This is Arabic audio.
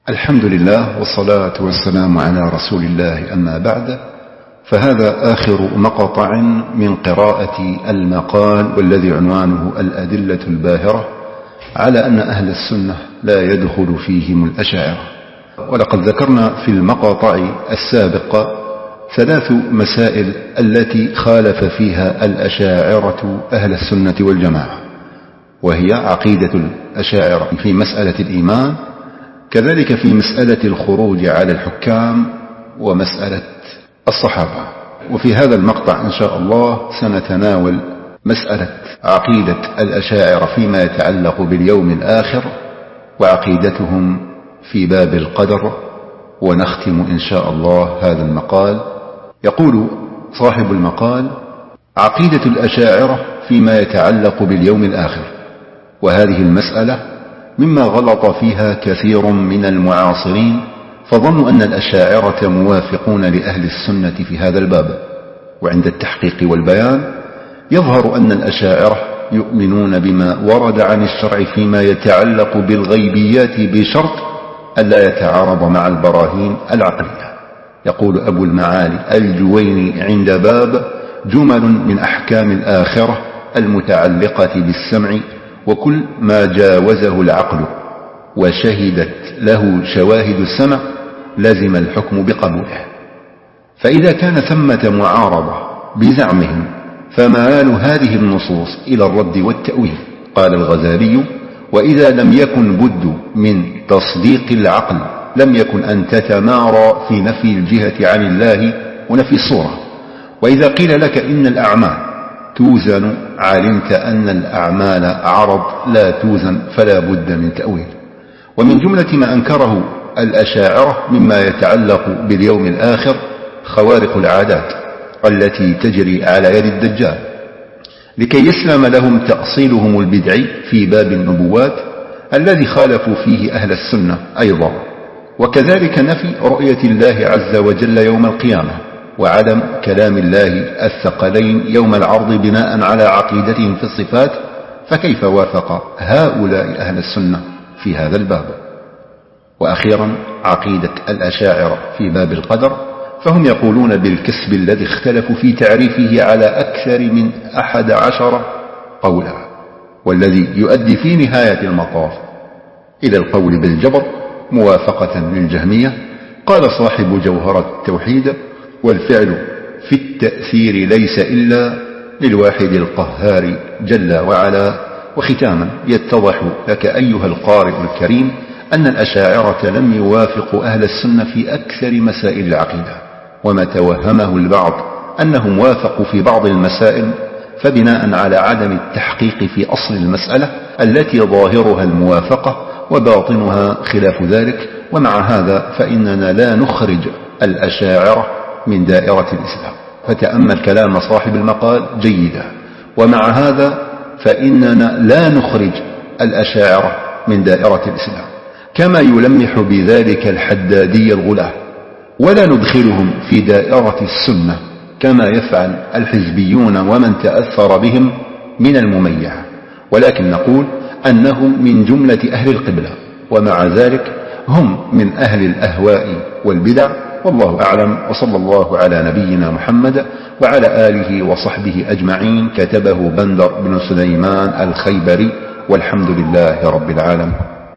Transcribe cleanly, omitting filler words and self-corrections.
الحمد لله والصلاة والسلام على رسول الله، أما بعد، فهذا آخر مقطع من قراءة المقال، والذي عنوانه الأدلة الباهرة على أن أهل السنة لا يدخل فيهم الأشاعرة. ولقد ذكرنا في المقاطع السابق 3 مسائل التي خالف فيها الأشاعرة أهل السنة والجماعة، وهي عقيدة الأشاعرة في مسألة الإيمان، كذلك في مسألة الخروج على الحكام، ومسألة الصحابة. وفي هذا المقطع إن شاء الله سنتناول مسألة عقيدة الأشاعرة فيما يتعلق باليوم الآخر، وعقيدتهم في باب القدر، ونختم إن شاء الله هذا المقال. يقول صاحب المقال: عقيدة الأشاعرة فيما يتعلق باليوم الآخر. وهذه المسألة مما غلط فيها كثير من المعاصرين، فظنوا أن الأشاعرة موافقون لأهل السنة في هذا الباب. وعند التحقيق والبيان يظهر أن الأشاعرة يؤمنون بما ورد عن الشرع فيما يتعلق بالغيبيات، بشرط ألا يتعارض مع البراهين العقلية. يقول أبو المعالي الجويني عند باب جمل من أحكام الآخرة المتعلقة بالسمع، وكل ما جاوزه العقل وشهدت له شواهد السمع لزم الحكم بقبوله. فإذا كان ثمة معارضة بزعمهم، فمآل هذه النصوص إلى الرد والتأويل. قال الغزالي: وإذا لم يكن بد من تصديق العقل لم يكن أن تتمارى في نفي الجهة عن الله ونفي الصورة. وإذا قيل لك إن الأعمال توزن، علمت أن الأعمال عرض لا توزن، فلا بد من تأويل. ومن جملة ما أنكره الأشاعرة مما يتعلق باليوم الآخر خوارق العادات التي تجري على يد الدجال، لكي يسلم لهم تأصيلهم البدعي في باب النبوات الذي خالفوا فيه أهل السنة أيضا. وكذلك نفي رؤية الله عز وجل يوم القيامة، وعدم كلام الله الثقلين يوم العرض بناء على عقيدتهم في الصفات. فكيف وافق هؤلاء أهل السنة في هذا الباب؟ وأخيرا عقيدة الأشاعرة في باب القدر، فهم يقولون بالكسب الذي اختلفوا في تعريفه على أكثر من 11 قولا، والذي يؤدي في نهاية المطاف إلى القول بالجبر موافقة للجهمية. قال صاحب جوهرة التوحيد: والفعل في التأثير ليس إلا للواحد القهار جل وعلا. وختاما يتضح لك أيها القارئ الكريم أن الأشاعرة لم يوافقوا أهل السنة في أكثر مسائل العقيدة، وما توهمه البعض أنهم وافقوا في بعض المسائل فبناء على عدم التحقيق في أصل المسألة التي ظاهرها الموافقة وباطنها خلاف ذلك. ومع هذا فإننا لا نخرج الأشاعرة من دائرة الإسلام. فتأمل كلام صاحب المقال جيدا. ومع هذا فإننا لا نخرج الأشاعرة من دائرة الإسلام، كما يلمح بذلك الحدادي الغلاة، ولا ندخلهم في دائرة السنة كما يفعل الحزبيون ومن تأثر بهم من المميع، ولكن نقول أنهم من جملة أهل القبلة، ومع ذلك هم من أهل الأهواء والبدع. والله أعلم، وصلى الله على نبينا محمد وعلى آله وصحبه أجمعين. كتبه بندر بن سليمان الخيبري، والحمد لله رب العالمين.